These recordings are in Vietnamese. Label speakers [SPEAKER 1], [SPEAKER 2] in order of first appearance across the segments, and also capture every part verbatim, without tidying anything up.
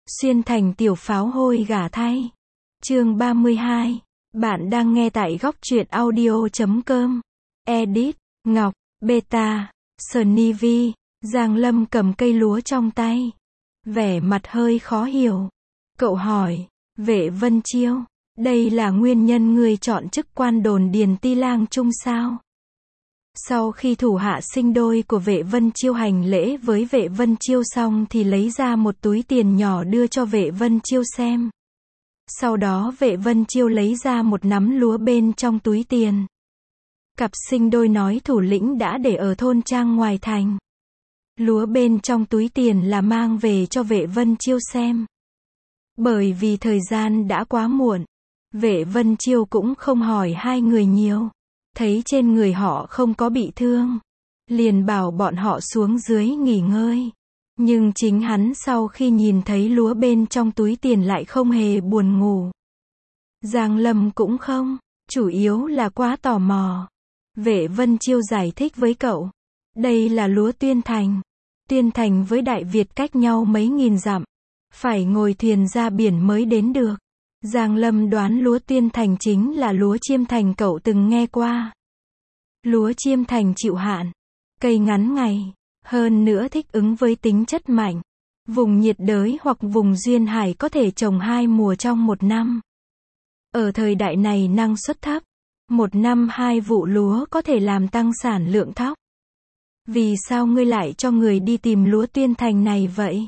[SPEAKER 1] Xuyên thành tiểu pháo hôi gả thay. Chương ba mươi hai. Bạn đang nghe tại góc truyện audio chấm com. Edit, Ngọc, Beta, Sunny V. Giang Lâm cầm cây lúa trong tay. Vẻ mặt hơi khó hiểu. Cậu hỏi, Vệ Vân Chiêu, đây là nguyên nhân người chọn chức quan đồn điền ti lang trung sao? Sau khi thủ hạ sinh đôi của Vệ Vân Chiêu hành lễ với Vệ Vân Chiêu xong thì lấy ra một túi tiền nhỏ đưa cho Vệ Vân Chiêu xem. Sau đó Vệ Vân Chiêu lấy ra một nắm lúa bên trong túi tiền. Cặp sinh đôi nói thủ lĩnh đã để ở thôn trang ngoài thành. Lúa bên trong túi tiền là mang về cho Vệ Vân Chiêu xem. Bởi vì thời gian đã quá muộn, Vệ Vân Chiêu cũng không hỏi hai người nhiều. Thấy trên người họ không có bị thương, liền bảo bọn họ xuống dưới nghỉ ngơi. Nhưng chính hắn sau khi nhìn thấy lúa bên trong túi tiền lại không hề buồn ngủ. Giang Lâm cũng không, chủ yếu là quá tò mò. Vệ Vân Chiêu giải thích với cậu, đây là lúa Tuyên Thành. Tuyên Thành với Đại Việt cách nhau mấy nghìn dặm, phải ngồi thuyền ra biển mới đến được. Giang Lâm đoán lúa Tuyên Thành chính là lúa Chiêm Thành cậu từng nghe qua. Lúa Chiêm Thành chịu hạn, cây ngắn ngày, hơn nữa thích ứng với tính chất mạnh. Vùng nhiệt đới hoặc vùng duyên hải có thể trồng hai mùa trong một năm. Ở thời đại này năng suất thấp, một năm hai vụ lúa có thể làm tăng sản lượng thóc. Vì sao ngươi lại cho người đi tìm lúa Tuyên Thành này vậy?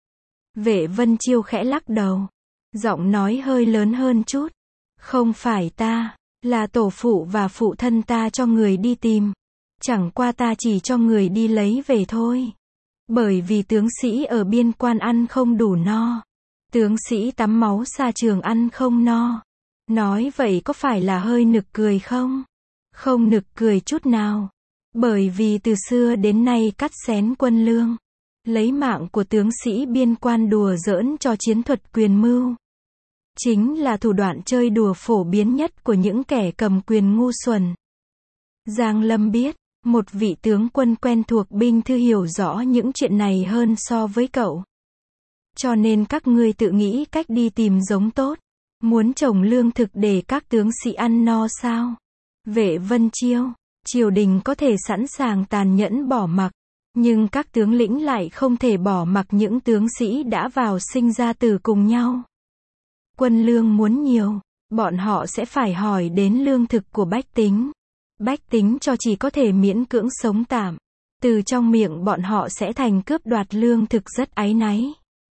[SPEAKER 1] Vệ Vân Chiêu khẽ lắc đầu, giọng nói hơi lớn hơn chút. Không phải ta, là tổ phụ và phụ thân ta cho người đi tìm. Chẳng qua ta chỉ cho người đi lấy về thôi. Bởi vì tướng sĩ ở biên quan ăn không đủ no. Tướng sĩ tắm máu xa trường ăn không no. Nói vậy có phải là hơi nực cười không? Không nực cười chút nào. Bởi vì từ xưa đến nay cắt xén quân lương, lấy mạng của tướng sĩ biên quan đùa giỡn cho chiến thuật quyền mưu. Chính là thủ đoạn chơi đùa phổ biến nhất của những kẻ cầm quyền ngu xuẩn. Giang Lâm biết, một vị tướng quân quen thuộc binh thư hiểu rõ những chuyện này hơn so với cậu. Cho nên các ngươi tự nghĩ cách đi tìm giống tốt. Muốn trồng lương thực để các tướng sĩ ăn no sao? Vệ Vân Chiêu, triều đình có thể sẵn sàng tàn nhẫn bỏ mặc. Nhưng các tướng lĩnh lại không thể bỏ mặc những tướng sĩ đã vào sinh ra tử cùng nhau. Quân lương muốn nhiều, bọn họ sẽ phải hỏi đến lương thực của bách tính. Bách tính cho chỉ có thể miễn cưỡng sống tạm. Từ trong miệng bọn họ sẽ thành cướp đoạt lương thực rất áy náy.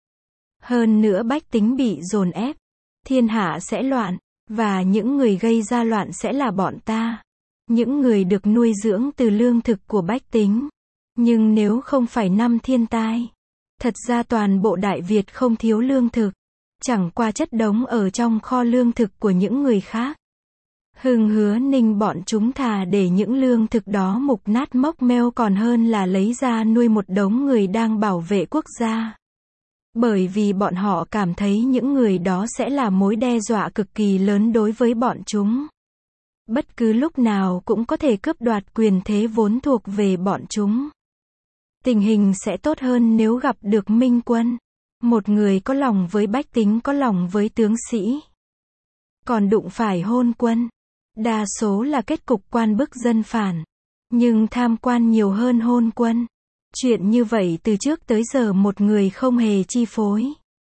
[SPEAKER 1] Hơn nữa bách tính bị dồn ép, thiên hạ sẽ loạn, và những người gây ra loạn sẽ là bọn ta. Những người được nuôi dưỡng từ lương thực của bách tính. Nhưng nếu không phải năm thiên tai, thật ra toàn bộ Đại Việt không thiếu lương thực. Chẳng qua chất đống ở trong kho lương thực của những người khác. Hưng Hứa Ninh bọn chúng thà để những lương thực đó mục nát mốc meo còn hơn là lấy ra nuôi một đống người đang bảo vệ quốc gia. Bởi vì bọn họ cảm thấy những người đó sẽ là mối đe dọa cực kỳ lớn đối với bọn chúng. Bất cứ lúc nào cũng có thể cướp đoạt quyền thế vốn thuộc về bọn chúng. Tình hình sẽ tốt hơn nếu gặp được minh quân. Một người có lòng với bách tính có lòng với tướng sĩ. Còn đụng phải hôn quân. Đa số là kết cục quan bức dân phản. Nhưng tham quan nhiều hơn hôn quân. Chuyện như vậy từ trước tới giờ một người không hề chi phối.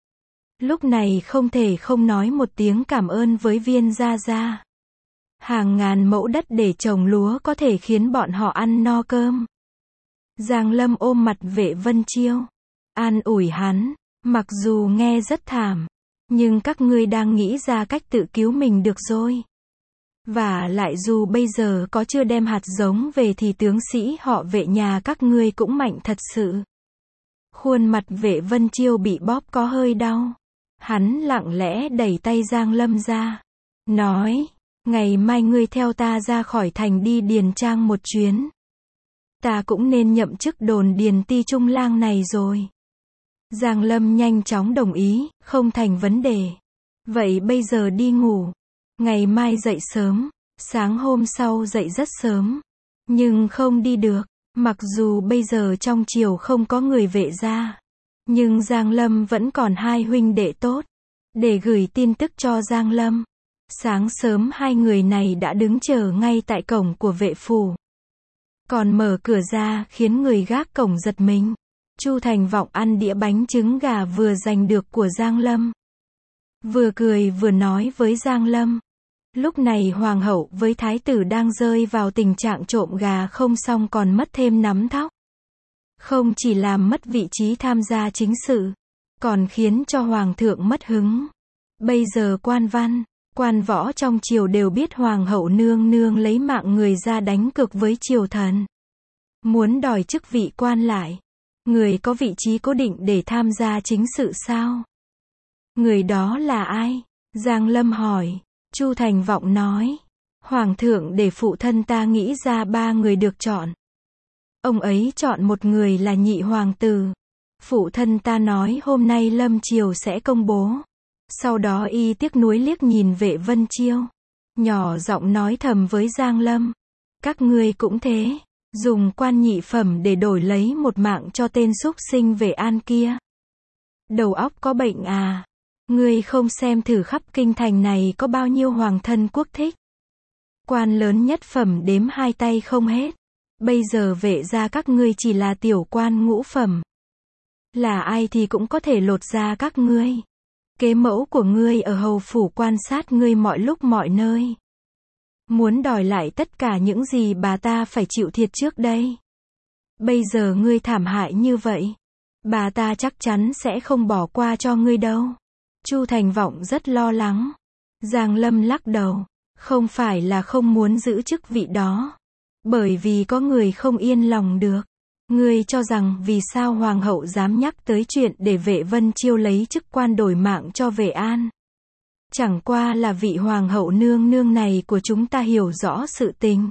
[SPEAKER 1] Lúc này không thể không nói một tiếng cảm ơn với Viên Gia Gia. Hàng ngàn mẫu đất để trồng lúa có thể khiến bọn họ ăn no cơm. Giang Lâm ôm mặt Vệ Vân Chiêu, an ủi hắn, mặc dù nghe rất thảm, nhưng các ngươi đang nghĩ ra cách tự cứu mình được rồi. Và lại dù bây giờ có chưa đem hạt giống về thì tướng sĩ họ Vệ nhà các ngươi cũng mạnh thật sự. Khuôn mặt Vệ Vân Chiêu bị bóp có hơi đau. Hắn lặng lẽ đẩy tay Giang Lâm ra, nói, ngày mai ngươi theo ta ra khỏi thành đi Điền Trang một chuyến. Ta cũng nên nhậm chức đồn điền ti trung lang này rồi. Giang Lâm nhanh chóng đồng ý, không thành vấn đề. Vậy bây giờ đi ngủ. Ngày mai dậy sớm, sáng hôm sau dậy rất sớm. Nhưng không đi được, mặc dù bây giờ trong triều không có người Vệ gia. Nhưng Giang Lâm vẫn còn hai huynh đệ tốt. Để gửi tin tức cho Giang Lâm. Sáng sớm hai người này đã đứng chờ ngay tại cổng của vệ phủ. Còn mở cửa ra khiến người gác cổng giật mình. Chu Thành Vọng ăn đĩa bánh trứng gà vừa giành được của Giang Lâm. Vừa cười vừa nói với Giang Lâm. Lúc này hoàng hậu với thái tử đang rơi vào tình trạng trộm gà không xong còn mất thêm nắm thóc. Không chỉ làm mất vị trí tham gia chính sự, còn khiến cho hoàng thượng mất hứng. Bây giờ quan văn, quan võ trong triều đều biết hoàng hậu nương nương lấy mạng người ra đánh cược với triều thần. Muốn đòi chức vị quan lại. Người có vị trí cố định để tham gia chính sự sao? Người đó là ai? Giang Lâm hỏi. Chu Thành Vọng nói. Hoàng thượng để phụ thân ta nghĩ ra ba người được chọn. Ông ấy chọn một người là nhị hoàng tử. Phụ thân ta nói hôm nay lâm triều sẽ công bố. Sau đó y tiếc nuối liếc nhìn Vệ Vân Chiêu. Nhỏ giọng nói thầm với Giang Lâm. Các ngươi cũng thế. Dùng quan nhị phẩm để đổi lấy một mạng cho tên súc sinh Vệ An kia. Đầu óc có bệnh à? Ngươi không xem thử khắp kinh thành này có bao nhiêu hoàng thân quốc thích. Quan lớn nhất phẩm đếm hai tay không hết. Bây giờ Vệ gia các ngươi chỉ là tiểu quan ngũ phẩm. Là ai thì cũng có thể lột ra các ngươi. Kế mẫu của ngươi ở hầu phủ quan sát ngươi mọi lúc mọi nơi. Muốn đòi lại tất cả những gì bà ta phải chịu thiệt trước đây. Bây giờ ngươi thảm hại như vậy. Bà ta chắc chắn sẽ không bỏ qua cho ngươi đâu. Chu Thành Vọng rất lo lắng. Giang Lâm lắc đầu. Không phải là không muốn giữ chức vị đó. Bởi vì có người không yên lòng được. Ngươi cho rằng vì sao hoàng hậu dám nhắc tới chuyện để Vệ Vân Chiêu lấy chức quan đổi mạng cho Vệ An. Chẳng qua là vị hoàng hậu nương nương này của chúng ta hiểu rõ sự tình.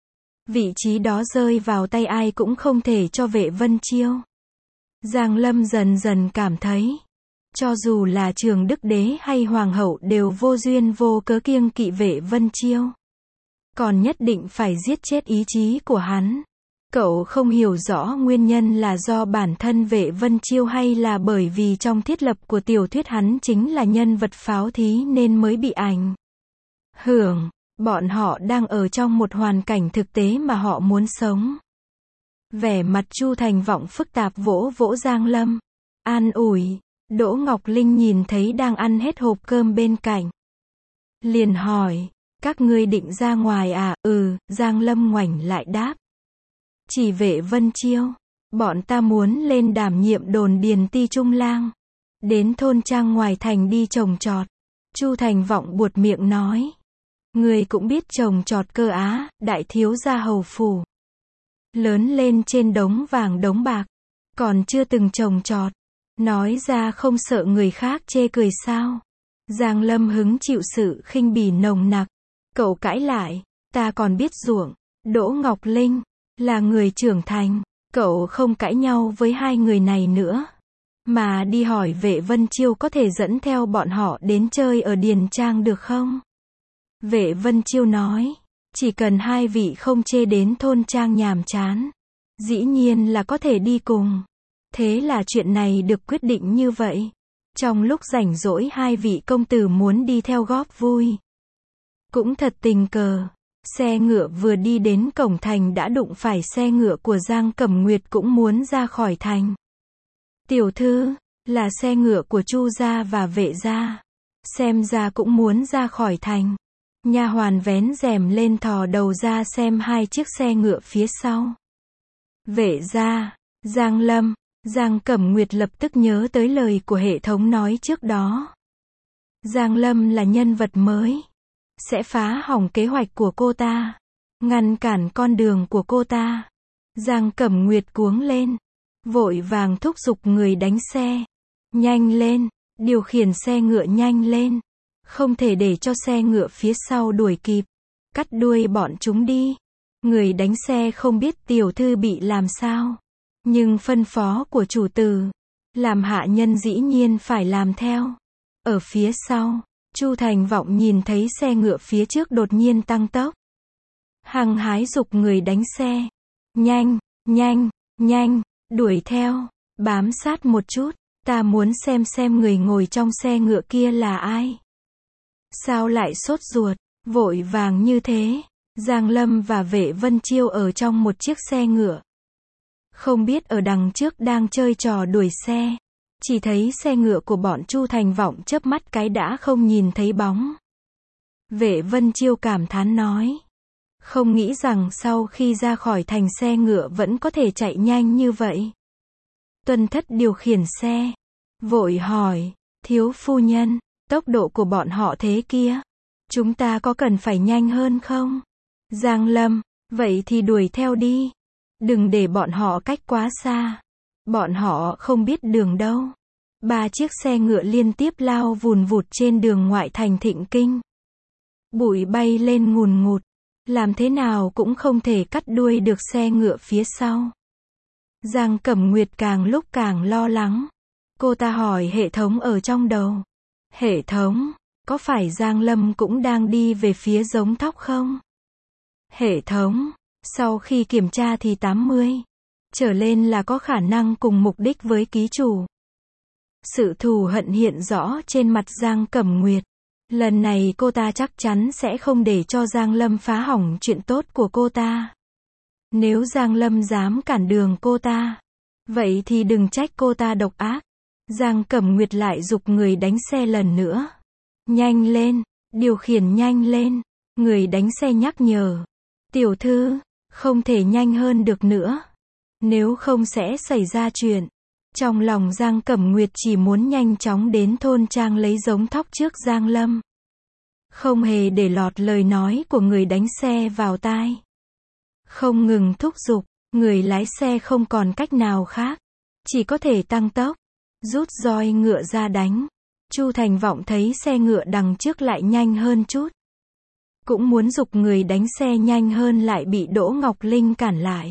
[SPEAKER 1] Vị trí đó rơi vào tay ai cũng không thể cho Vệ Vân Chiêu. Giang Lâm dần dần cảm thấy. Cho dù là Trường Đức Đế hay hoàng hậu đều vô duyên vô cớ kiêng kỵ Vệ Vân Chiêu. Còn nhất định phải giết chết ý chí của hắn. Cậu không hiểu rõ nguyên nhân là do bản thân Vệ Vân Chiêu hay là bởi vì trong thiết lập của tiểu thuyết hắn chính là nhân vật pháo thí nên mới bị ảnh hưởng. Bọn họ đang ở trong một hoàn cảnh thực tế mà họ muốn sống. Vẻ mặt Chu Thành Vọng phức tạp vỗ vỗ Giang Lâm. An ủi. Đỗ Ngọc Linh nhìn thấy đang ăn hết hộp cơm bên cạnh. Liền hỏi. Các ngươi định ra ngoài à? Ừ, Giang Lâm ngoảnh lại đáp. Chỉ Vệ Vân Chiêu. Bọn ta muốn lên đảm nhiệm đồn điền ti trung lang. Đến thôn trang ngoài thành đi trồng trọt. Chu Thành Vọng buột miệng nói. Người cũng biết trồng trọt cơ á, đại thiếu gia hầu phủ. Lớn lên trên đống vàng đống bạc. Còn chưa từng trồng trọt. Nói ra không sợ người khác chê cười sao? Giang Lâm hứng chịu sự khinh bỉ nồng nặc. Cậu cãi lại. Ta còn biết ruộng. Đỗ Ngọc Linh. Là người trưởng thành. Cậu không cãi nhau với hai người này nữa. Mà đi hỏi Vệ Vân Chiêu có thể dẫn theo bọn họ đến chơi ở Điền Trang được không? Vệ Vân Chiêu nói. Chỉ cần hai vị không chê đến thôn trang nhàm chán. Dĩ nhiên là có thể đi cùng. Thế là chuyện này được quyết định như vậy. Trong lúc rảnh rỗi hai vị công tử muốn đi theo góp vui. Cũng thật tình cờ. Xe ngựa vừa đi đến cổng thành đã đụng phải xe ngựa của Giang Cẩm Nguyệt cũng muốn ra khỏi thành. Tiểu thư, là xe ngựa của Chu gia và Vệ gia. Xem ra cũng muốn ra khỏi thành. Nha hoàn vén rèm lên thò đầu ra xem hai chiếc xe ngựa phía sau. Vệ gia, Giang Lâm, Giang Cẩm Nguyệt lập tức nhớ tới lời của hệ thống nói trước đó. Giang Lâm là nhân vật mới. Sẽ phá hỏng kế hoạch của cô ta. Ngăn cản con đường của cô ta. Giang Cẩm Nguyệt cuống lên. Vội vàng thúc giục người đánh xe. Nhanh lên. Điều khiển xe ngựa nhanh lên. Không thể để cho xe ngựa phía sau đuổi kịp. Cắt đuôi bọn chúng đi. Người đánh xe không biết tiểu thư bị làm sao. Nhưng phân phó của chủ tử. Làm hạ nhân dĩ nhiên phải làm theo. Ở phía sau. Chu Thành Vọng nhìn thấy xe ngựa phía trước đột nhiên tăng tốc. Hăng hái giục người đánh xe. Nhanh, nhanh, nhanh, đuổi theo, bám sát một chút. Ta muốn xem xem người ngồi trong xe ngựa kia là ai. Sao lại sốt ruột, vội vàng như thế? Giang Lâm và Vệ Vân Chiêu ở trong một chiếc xe ngựa. Không biết ở đằng trước đang chơi trò đuổi xe. Chỉ thấy xe ngựa của bọn Chu Thành Vọng chớp mắt cái đã không nhìn thấy bóng. Vệ Vân Chiêu cảm thán nói. Không nghĩ rằng sau khi ra khỏi thành xe ngựa vẫn có thể chạy nhanh như vậy. Tuân Thất điều khiển xe. Vội hỏi, thiếu phu nhân, tốc độ của bọn họ thế kia. Chúng ta có cần phải nhanh hơn không? Giang Lâm, vậy thì đuổi theo đi. Đừng để bọn họ cách quá xa. Bọn họ không biết đường đâu. Ba chiếc xe ngựa liên tiếp lao vùn vụt trên đường ngoại thành Thịnh Kinh. Bụi bay lên ngùn ngụt. Làm thế nào cũng không thể cắt đuôi được xe ngựa phía sau. Giang Cẩm Nguyệt càng lúc càng lo lắng. Cô ta hỏi hệ thống ở trong đầu. Hệ thống, có phải Giang Lâm cũng đang đi về phía Giống Thóc không? Hệ thống, sau khi kiểm tra thì tám mươi trở lên là có khả năng cùng mục đích với ký chủ. Sự thù hận hiện rõ trên mặt Giang Cẩm Nguyệt. Lần này cô ta chắc chắn sẽ không để cho Giang Lâm phá hỏng chuyện tốt của cô ta. Nếu Giang Lâm dám cản đường cô ta, vậy thì đừng trách cô ta độc ác. Giang Cẩm Nguyệt lại giục người đánh xe lần nữa. Nhanh lên, điều khiển nhanh lên. Người đánh xe nhắc nhở. Tiểu thư, không thể nhanh hơn được nữa. Nếu không sẽ xảy ra chuyện. Trong lòng Giang Cẩm Nguyệt chỉ muốn nhanh chóng đến thôn trang lấy Giống Thóc trước Giang Lâm. Không hề để lọt lời nói của người đánh xe vào tai. Không ngừng thúc giục, người lái xe không còn cách nào khác. Chỉ có thể tăng tốc, rút roi ngựa ra đánh. Chu Thành Vọng thấy xe ngựa đằng trước lại nhanh hơn chút. Cũng muốn giục người đánh xe nhanh hơn lại bị Đỗ Ngọc Linh cản lại.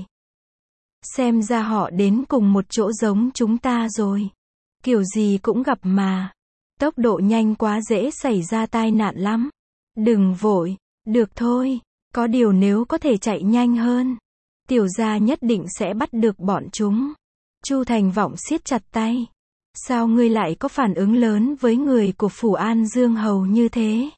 [SPEAKER 1] Xem ra họ đến cùng một chỗ giống chúng ta rồi. Kiểu gì cũng gặp mà. Tốc độ nhanh quá dễ xảy ra tai nạn lắm. Đừng vội, được thôi. Có điều nếu có thể chạy nhanh hơn, tiểu gia nhất định sẽ bắt được bọn chúng. Chu Thành Vọng siết chặt tay. Sao ngươi lại có phản ứng lớn với người của Phủ An Dương Hầu như thế?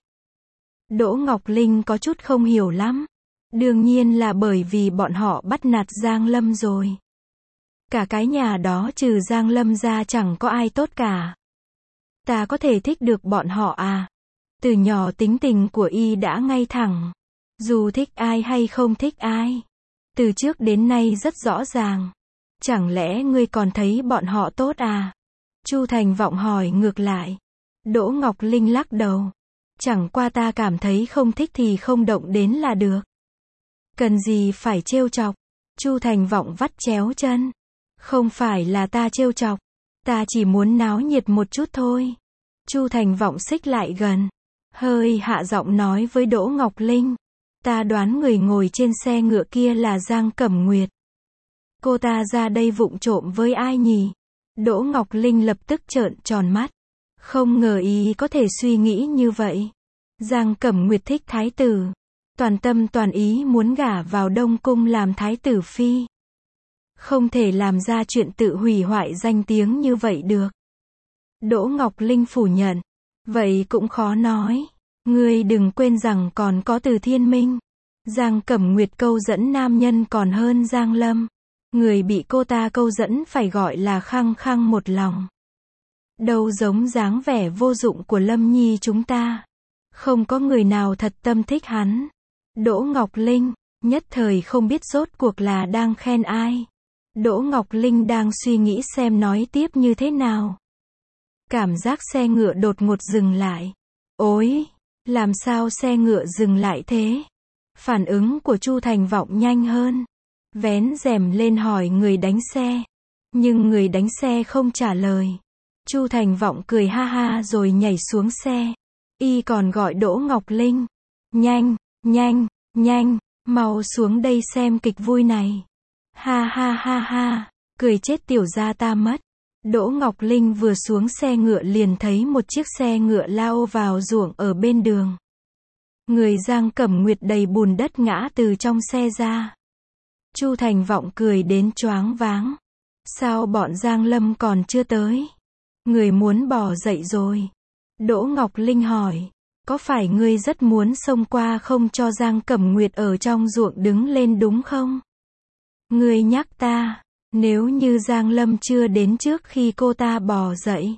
[SPEAKER 1] Đỗ Ngọc Linh có chút không hiểu lắm. Đương nhiên là bởi vì bọn họ bắt nạt Giang Lâm rồi. Cả cái nhà đó trừ Giang Lâm ra chẳng có ai tốt cả. Ta có thể thích được bọn họ à? Từ nhỏ tính tình của y đã ngay thẳng. Dù thích ai hay không thích ai. Từ trước đến nay rất rõ ràng. Chẳng lẽ ngươi còn thấy bọn họ tốt à? Chu Thành Vọng hỏi ngược lại. Đỗ Ngọc Linh lắc đầu. Chẳng qua ta cảm thấy không thích thì không động đến là được. Cần gì phải trêu chọc? Chu Thành Vọng vắt chéo chân. Không phải là ta trêu chọc. Ta chỉ muốn náo nhiệt một chút thôi. Chu Thành Vọng xích lại gần. Hơi hạ giọng nói với Đỗ Ngọc Linh. Ta đoán người ngồi trên xe ngựa kia là Giang Cẩm Nguyệt. Cô ta ra đây vụng trộm với ai nhỉ? Đỗ Ngọc Linh lập tức trợn tròn mắt. Không ngờ ý có thể suy nghĩ như vậy. Giang Cẩm Nguyệt thích thái tử. Toàn tâm toàn ý muốn gả vào Đông Cung làm thái tử phi. Không thể làm ra chuyện tự hủy hoại danh tiếng như vậy được. Đỗ Ngọc Linh phủ nhận. Vậy cũng khó nói. Ngươi đừng quên rằng còn có Từ Thiên Minh. Giang Cẩm Nguyệt câu dẫn nam nhân còn hơn Giang Lâm. Người bị cô ta câu dẫn phải gọi là khăng khăng một lòng. Đâu giống dáng vẻ vô dụng của Lâm Nhi chúng ta. Không có người nào thật tâm thích hắn. Đỗ Ngọc Linh, nhất thời không biết rốt cuộc là đang khen ai. Đỗ Ngọc Linh đang suy nghĩ xem nói tiếp như thế nào. Cảm giác xe ngựa đột ngột dừng lại. Ôi, làm sao xe ngựa dừng lại thế? Phản ứng của Chu Thành Vọng nhanh hơn. Vén rèm lên hỏi người đánh xe. Nhưng người đánh xe không trả lời. Chu Thành Vọng cười ha ha rồi nhảy xuống xe. Y còn gọi Đỗ Ngọc Linh. Nhanh, nhanh, nhanh, mau xuống đây xem kịch vui này. Ha ha ha ha, cười chết tiểu gia ta mất. Đỗ Ngọc Linh vừa xuống xe ngựa liền thấy một chiếc xe ngựa lao vào ruộng ở bên đường. Người Giang Cẩm Nguyệt đầy bùn đất ngã từ trong xe ra. Chu Thành Vọng cười đến choáng váng. Sao bọn Giang Lâm còn chưa tới? Người muốn bỏ dậy rồi. Đỗ Ngọc Linh hỏi. Có phải ngươi rất muốn xông qua không cho Giang Cẩm Nguyệt ở trong ruộng đứng lên đúng không? Ngươi nhắc ta, nếu như Giang Lâm chưa đến trước khi cô ta bò dậy,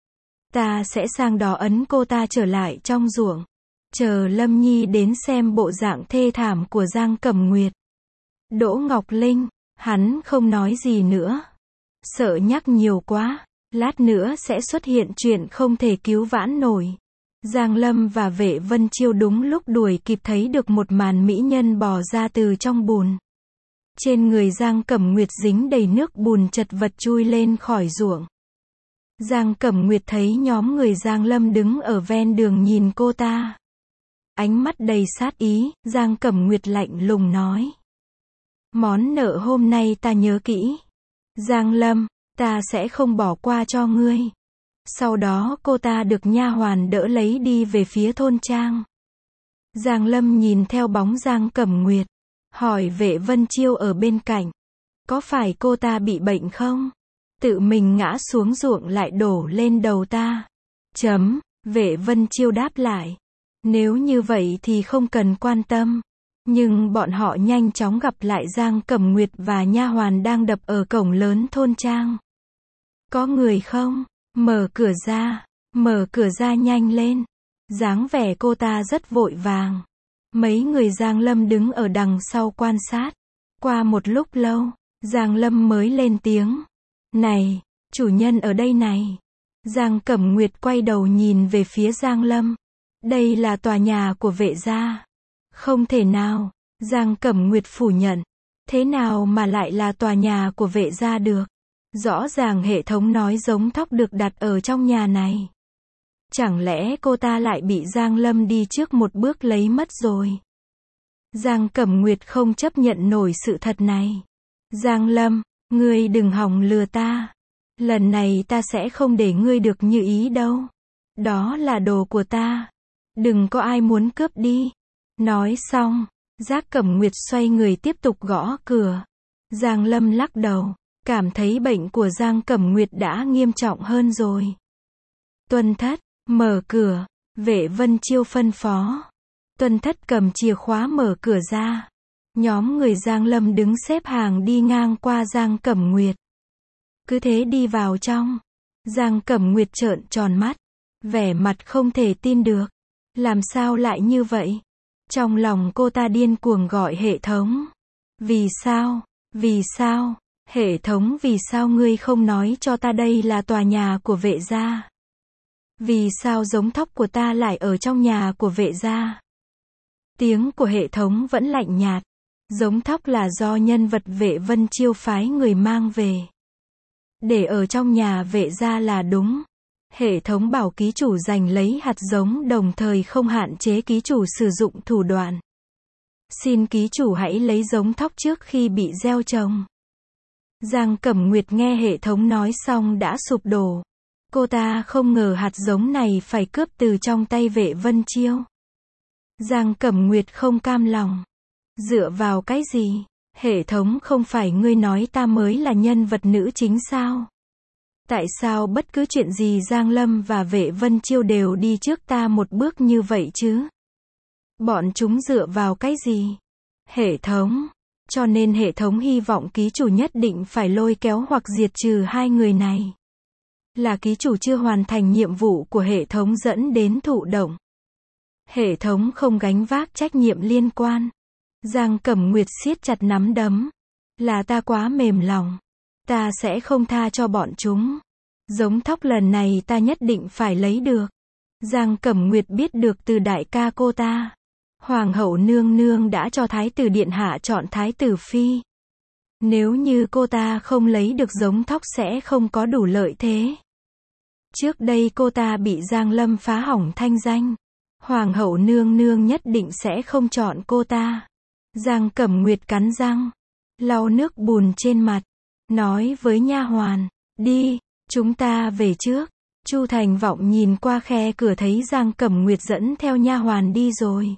[SPEAKER 1] ta sẽ sang đó ấn cô ta trở lại trong ruộng. Chờ Lâm Nhi đến xem bộ dạng thê thảm của Giang Cẩm Nguyệt. Đỗ Ngọc Linh, hắn không nói gì nữa. Sợ nhắc nhiều quá, lát nữa sẽ xuất hiện chuyện không thể cứu vãn nổi. Giang Lâm và Vệ Vân Chiêu đúng lúc đuổi kịp thấy được một màn mỹ nhân bò ra từ trong bùn. Trên người Giang Cẩm Nguyệt dính đầy nước bùn chật vật chui lên khỏi ruộng. Giang Cẩm Nguyệt thấy nhóm người Giang Lâm đứng ở ven đường nhìn cô ta. Ánh mắt đầy sát ý, Giang Cẩm Nguyệt lạnh lùng nói. Món nợ hôm nay ta nhớ kỹ. Giang Lâm, ta sẽ không bỏ qua cho ngươi. Sau đó cô ta được nha hoàn đỡ lấy đi về phía thôn trang. Giang Lâm nhìn theo bóng Giang Cẩm Nguyệt, hỏi Vệ Vân Chiêu ở bên cạnh. Có phải cô ta bị bệnh không? Tự mình ngã xuống ruộng lại đổ lên đầu ta. Chấm, Vệ Vân Chiêu đáp lại. Nếu như vậy thì không cần quan tâm. Nhưng bọn họ nhanh chóng gặp lại Giang Cẩm Nguyệt và nha hoàn đang đập ở cổng lớn thôn trang. Có người không? Mở cửa ra, mở cửa ra nhanh lên. Dáng vẻ cô ta rất vội vàng. Mấy người Giang Lâm đứng ở đằng sau quan sát. Qua một lúc lâu, Giang Lâm mới lên tiếng. Này, chủ nhân ở đây này. Giang Cẩm Nguyệt quay đầu nhìn về phía Giang Lâm. Đây là tòa nhà của Vệ gia. Không thể nào, Giang Cẩm Nguyệt phủ nhận. Thế nào mà lại là tòa nhà của Vệ gia được? Rõ ràng hệ thống nói giống thóc được đặt ở trong nhà này. Chẳng lẽ cô ta lại bị Giang Lâm đi trước một bước lấy mất rồi? Giang Cẩm Nguyệt không chấp nhận nổi sự thật này. Giang Lâm, ngươi đừng hòng lừa ta. Lần này ta sẽ không để ngươi được như ý đâu. Đó là đồ của ta. Đừng có ai muốn cướp đi. Nói xong, Giang Cẩm Nguyệt xoay người tiếp tục gõ cửa. Giang Lâm lắc đầu, cảm thấy bệnh của Giang Cẩm Nguyệt đã nghiêm trọng hơn rồi. Tuân thất, mở cửa, Vệ Vân Chiêu phân phó. Tuân thất cầm chìa khóa mở cửa ra. Nhóm người Giang Lâm đứng xếp hàng đi ngang qua Giang Cẩm Nguyệt. Cứ thế đi vào trong. Giang Cẩm Nguyệt trợn tròn mắt, vẻ mặt không thể tin được. Làm sao lại như vậy? Trong lòng cô ta điên cuồng gọi hệ thống. Vì sao? Vì sao? Hệ thống, vì sao ngươi không nói cho ta đây là tòa nhà của Vệ gia? Vì sao giống thóc của ta lại ở trong nhà của Vệ gia? Tiếng của hệ thống vẫn lạnh nhạt. Giống thóc là do nhân vật Vệ Vân Chiêu phái người mang về. Để ở trong nhà Vệ gia là đúng. Hệ thống bảo ký chủ giành lấy hạt giống đồng thời không hạn chế ký chủ sử dụng thủ đoạn. Xin ký chủ hãy lấy giống thóc trước khi bị gieo trồng. Giang Cẩm Nguyệt nghe hệ thống nói xong đã sụp đổ. Cô ta không ngờ hạt giống này phải cướp từ trong tay Vệ Vân Chiêu. Giang Cẩm Nguyệt không cam lòng. Dựa vào cái gì? Hệ thống, không phải ngươi nói ta mới là nhân vật nữ chính sao? Tại sao bất cứ chuyện gì Giang Lâm và Vệ Vân Chiêu đều đi trước ta một bước như vậy chứ? Bọn chúng dựa vào cái gì? Hệ thống. Cho nên hệ thống hy vọng ký chủ nhất định phải lôi kéo hoặc diệt trừ hai người này. Là ký chủ chưa hoàn thành nhiệm vụ của hệ thống dẫn đến thụ động. Hệ thống không gánh vác trách nhiệm liên quan. Giang Cẩm Nguyệt siết chặt nắm đấm. Là ta quá mềm lòng. Ta sẽ không tha cho bọn chúng. Giống thóc lần này ta nhất định phải lấy được. Giang Cẩm Nguyệt biết được từ đại ca cô ta. Hoàng hậu nương nương đã cho thái tử điện hạ chọn thái tử phi. Nếu như cô ta không lấy được giống thóc sẽ không có đủ lợi thế. Trước đây cô ta bị Giang Lâm phá hỏng thanh danh. Hoàng hậu nương nương nhất định sẽ không chọn cô ta. Giang Cẩm Nguyệt cắn răng, lau nước bùn trên mặt, nói với nha hoàn, đi, chúng ta về trước. Chu Thành Vọng nhìn qua khe cửa thấy Giang Cẩm Nguyệt dẫn theo nha hoàn đi rồi.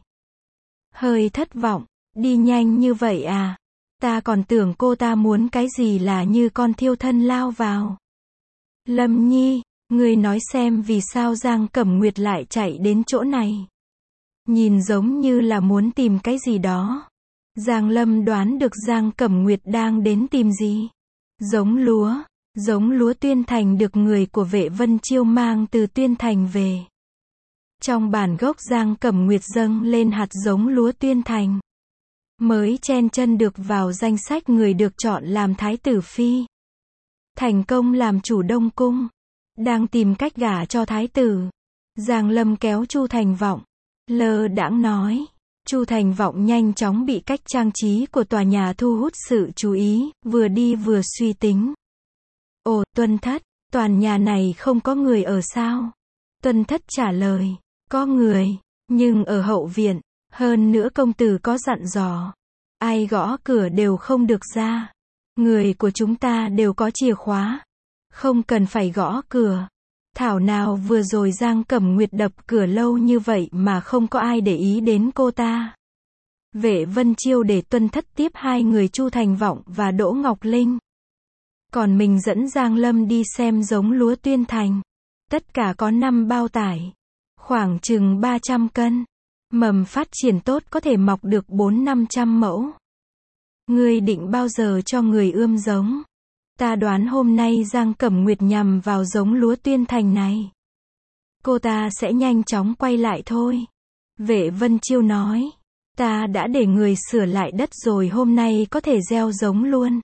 [SPEAKER 1] Hơi thất vọng, đi nhanh như vậy à? Ta còn tưởng cô ta muốn cái gì là như con thiêu thân lao vào. Lâm Nhi, Ngươi nói xem vì sao Giang Cẩm Nguyệt lại chạy đến chỗ này. Nhìn giống như là muốn tìm cái gì đó. Giang Lâm đoán được Giang Cẩm Nguyệt đang đến tìm gì. Giống lúa. Giống lúa Tuyên Thành được người của Vệ Vân Chiêu mang từ Tuyên Thành về. Trong bản gốc Giang Cẩm Nguyệt dâng lên hạt giống lúa Tuyên Thành. Mới chen chân được vào danh sách người được chọn làm Thái tử Phi. Thành công làm chủ Đông Cung. Đang tìm cách gả cho Thái tử. Giang Lâm kéo Chu Thành Vọng. Lơ đãng nói. Chu Thành Vọng nhanh chóng bị cách trang trí của tòa nhà thu hút sự chú ý, vừa đi vừa suy tính. Ồ, Tuân Thất, toàn nhà này không có người ở sao? Tuân Thất trả lời, có người, nhưng ở hậu viện, hơn nữa công tử có dặn dò. Ai gõ cửa đều không được ra. Người của chúng ta đều có chìa khóa. Không cần phải gõ cửa. Thảo nào vừa rồi Giang Cẩm Nguyệt đập cửa lâu như vậy mà không có ai để ý đến cô ta. Vệ Vân Chiêu để Tuân Thất tiếp hai người Chu Thành Vọng và Đỗ Ngọc Linh. Còn mình dẫn Giang Lâm đi xem giống lúa Tuyên Thành. Tất cả có năm bao tải. Khoảng chừng ba trăm cân. Mầm phát triển tốt có thể mọc được bốn năm trăm mẫu. Ngươi định bao giờ cho người ươm giống? Ta đoán hôm nay Giang Cẩm Nguyệt nhằm vào giống lúa Tuyên Thành này. Cô ta sẽ nhanh chóng quay lại thôi. Vệ Vân Chiêu nói. Ta đã để người sửa lại đất rồi hôm nay có thể gieo giống luôn.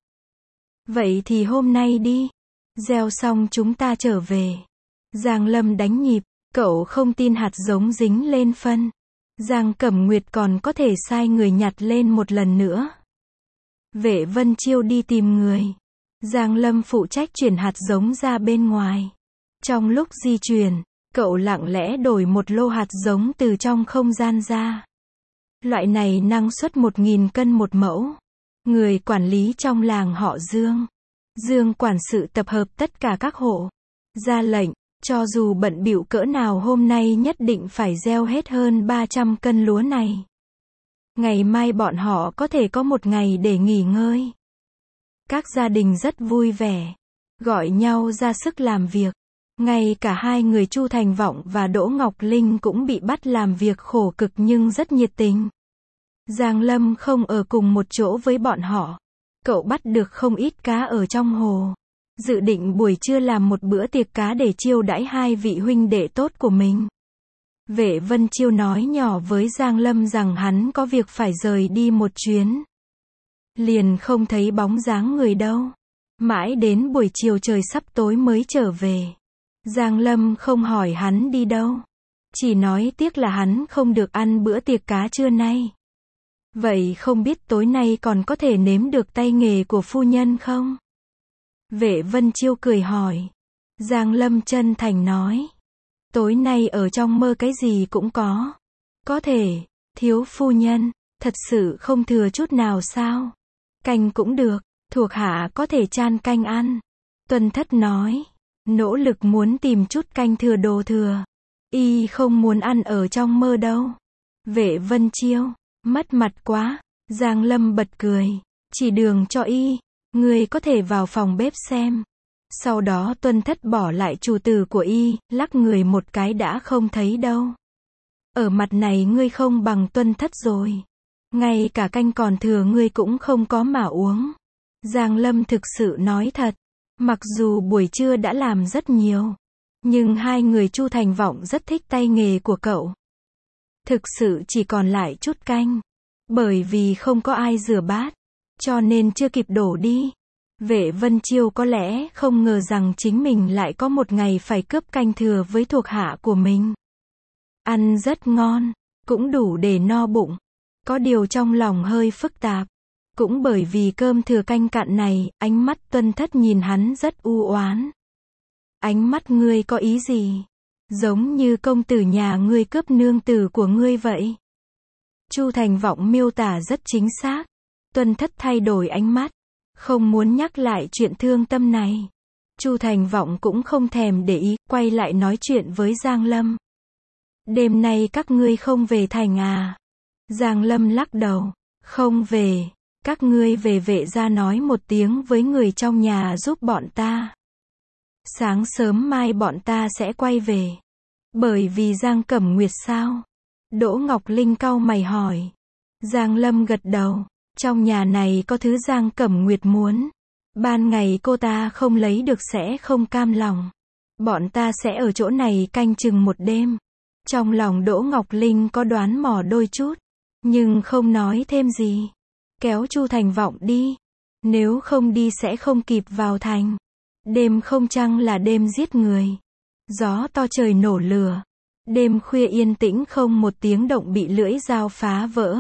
[SPEAKER 1] Vậy thì hôm nay đi. Gieo xong chúng ta trở về. Giang Lâm đánh nhịp. Cậu không tin hạt giống dính lên phân. Giang Cẩm Nguyệt còn có thể sai người nhặt lên một lần nữa. Vệ Vân Chiêu đi tìm người. Giang Lâm phụ trách chuyển hạt giống ra bên ngoài. Trong lúc di chuyển, cậu lặng lẽ đổi một lô hạt giống từ trong không gian ra. Loại này năng suất một nghìn cân một mẫu. Người quản lý trong làng họ Dương. Dương quản sự tập hợp tất cả các hộ. Ra lệnh, cho dù bận bịu cỡ nào hôm nay nhất định phải gieo hết hơn ba trăm cân lúa này. Ngày mai bọn họ có thể có một ngày để nghỉ ngơi. Các gia đình rất vui vẻ. Gọi nhau ra sức làm việc. Ngay cả hai người Chu Thành Vọng và Đỗ Ngọc Linh cũng bị bắt làm việc khổ cực nhưng rất nhiệt tình. Giang Lâm không ở cùng một chỗ với bọn họ. Cậu bắt được không ít cá ở trong hồ. Dự định buổi trưa làm một bữa tiệc cá để chiêu đãi hai vị huynh đệ tốt của mình. Vệ Vân Chiêu nói nhỏ với Giang Lâm rằng hắn có việc phải rời đi một chuyến. Liền không thấy bóng dáng người đâu. Mãi đến buổi chiều trời sắp tối mới trở về. Giang Lâm không hỏi hắn đi đâu. Chỉ nói tiếc là hắn không được ăn bữa tiệc cá trưa nay. Vậy không biết tối nay còn có thể nếm được tay nghề của phu nhân không? Vệ Vân Chiêu cười hỏi. Giang Lâm chân thành nói. Tối nay ở trong mơ cái gì cũng có. Có thể, thiếu phu nhân, thật sự không thừa chút nào sao? Canh cũng được, thuộc hạ có thể chan canh ăn. Tuân Thất nói. Nỗ lực muốn tìm chút canh thừa đồ thừa. Y không muốn ăn ở trong mơ đâu. Vệ Vân Chiêu. Mất mặt quá. Giang Lâm bật cười. Chỉ đường cho y. Ngươi có thể vào phòng bếp xem. Sau đó Tuân Thất bỏ lại chủ tử của y, lắc người một cái đã không thấy đâu. Ở mặt này ngươi không bằng Tuân Thất rồi. Ngay cả canh còn thừa ngươi cũng không có mà uống. Giang Lâm thực sự nói thật. Mặc dù buổi trưa đã làm rất nhiều. Nhưng hai người Chu Thành Vọng rất thích tay nghề của cậu. Thực sự chỉ còn lại chút canh. Bởi vì không có ai rửa bát. Cho nên chưa kịp đổ đi. Vệ Vân Chiêu có lẽ không ngờ rằng chính mình lại có một ngày phải cướp canh thừa với thuộc hạ của mình. Ăn rất ngon. Cũng đủ để no bụng. Có điều trong lòng hơi phức tạp. Cũng bởi vì cơm thừa canh cạn này, ánh mắt Tuân Thất nhìn hắn rất u oán. Ánh mắt ngươi có ý gì? Giống như công tử nhà ngươi cướp nương tử của ngươi vậy. Chu Thành Vọng miêu tả rất chính xác. Tuân Thất thay đổi ánh mắt. Không muốn nhắc lại chuyện thương tâm này. Chu Thành Vọng cũng không thèm để ý, quay lại nói chuyện với Giang Lâm. Đêm nay các ngươi không về thành à? Giang Lâm lắc đầu. Không về. Các ngươi về Vệ gia nói một tiếng với người trong nhà giúp bọn ta. Sáng sớm mai bọn ta sẽ quay về. Bởi vì Giang Cẩm Nguyệt sao? Đỗ Ngọc Linh cau mày hỏi. Giang Lâm gật đầu. Trong nhà này có thứ Giang Cẩm Nguyệt muốn. Ban ngày cô ta không lấy được sẽ không cam lòng. Bọn ta sẽ ở chỗ này canh chừng một đêm. Trong lòng Đỗ Ngọc Linh có đoán mò đôi chút. Nhưng không nói thêm gì. Kéo Chu Thành Vọng đi. Nếu không đi sẽ không kịp vào thành. Đêm không trăng là đêm giết người. Gió to trời nổ lửa. Đêm khuya yên tĩnh không một tiếng động bị lưỡi dao phá vỡ.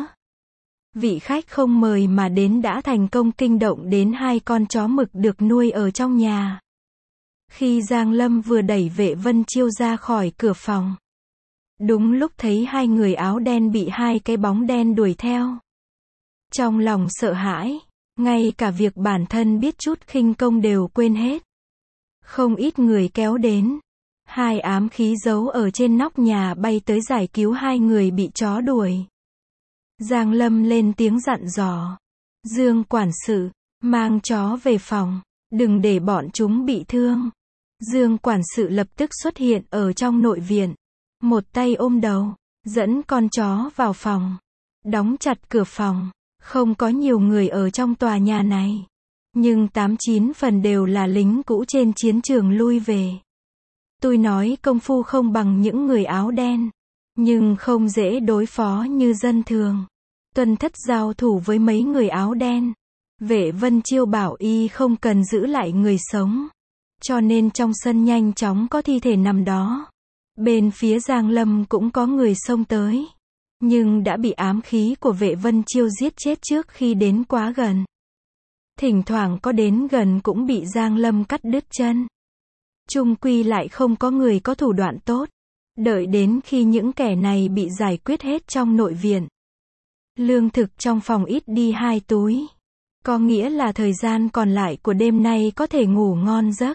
[SPEAKER 1] Vị khách không mời mà đến đã thành công kinh động đến hai con chó mực được nuôi ở trong nhà. Khi Giang Lâm vừa đẩy Vệ Vân Chiêu ra khỏi cửa phòng. Đúng lúc thấy hai người áo đen bị hai cái bóng đen đuổi theo. Trong lòng sợ hãi, ngay cả việc bản thân biết chút khinh công đều quên hết. Không ít người kéo đến. Hai ám khí giấu ở trên nóc nhà bay tới giải cứu hai người bị chó đuổi. Giang Lâm lên tiếng dặn dò. Dương quản sự, mang chó về phòng, đừng để bọn chúng bị thương. Dương quản sự lập tức xuất hiện ở trong nội viện. Một tay ôm đầu, dẫn con chó vào phòng. Đóng chặt cửa phòng. Không có nhiều người ở trong tòa nhà này. Nhưng tám chín phần đều là lính cũ trên chiến trường lui về. Tôi nói công phu không bằng những người áo đen. Nhưng không dễ đối phó như dân thường. Tuân Thất giao thủ với mấy người áo đen. Vệ Vân Chiêu bảo y không cần giữ lại người sống. Cho nên trong sân nhanh chóng có thi thể nằm đó. Bên phía Giang Lâm cũng có người xông tới. Nhưng đã bị ám khí của Vệ Vân Chiêu giết chết trước khi đến quá gần. Thỉnh thoảng có đến gần cũng bị Giang Lâm cắt đứt chân. Chung quy lại không có người có thủ đoạn tốt. Đợi đến khi những kẻ này bị giải quyết hết trong nội viện. Lương thực trong phòng ít đi hai túi. Có nghĩa là thời gian còn lại của đêm nay có thể ngủ ngon giấc.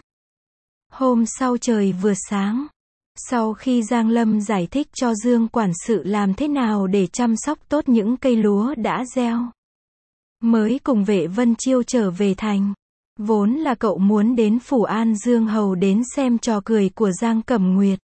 [SPEAKER 1] Hôm sau trời vừa sáng. Sau khi Giang Lâm giải thích cho Dương quản sự làm thế nào để chăm sóc tốt những cây lúa đã gieo. Mới cùng Vệ Vân Chiêu trở về thành. Vốn là cậu muốn đến Phủ An Dương Hầu đến xem trò cười của Giang Cẩm Nguyệt.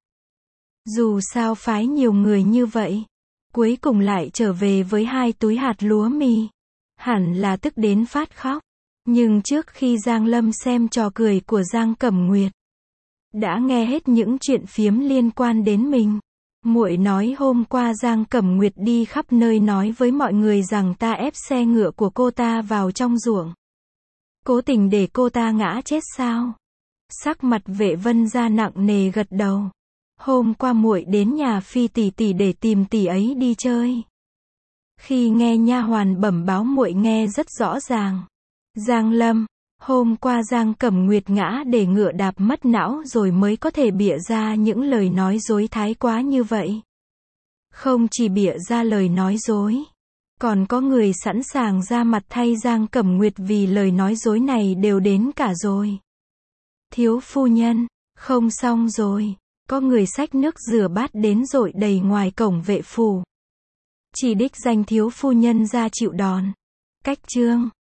[SPEAKER 1] Dù sao phái nhiều người như vậy. Cuối cùng lại trở về với hai túi hạt lúa mì. Hẳn là tức đến phát khóc. Nhưng trước khi Giang Lâm xem trò cười của Giang Cẩm Nguyệt. Đã nghe hết những chuyện phiếm liên quan đến mình. Muội nói hôm qua Giang Cẩm Nguyệt đi khắp nơi nói với mọi người rằng ta ép xe ngựa của cô ta vào trong ruộng. Cố tình để cô ta ngã chết sao? Sắc mặt Vệ Vân ra nặng nề gật đầu. Hôm qua muội đến nhà Phi tỷ tỷ để tìm tỷ ấy đi chơi. Khi nghe nha hoàn bẩm báo muội nghe rất rõ ràng. Giang Lâm, hôm qua Giang Cẩm Nguyệt ngã để ngựa đạp mất não rồi mới có thể bịa ra những lời nói dối thái quá như vậy. Không chỉ bịa ra lời nói dối, còn có người sẵn sàng ra mặt thay Giang Cẩm Nguyệt vì lời nói dối này đều đến cả rồi. Thiếu phu nhân, không xong rồi, có người xách nước rửa bát đến dội đầy ngoài cổng vệ phủ. Chỉ đích danh thiếu phu nhân ra chịu đòn. Cách chương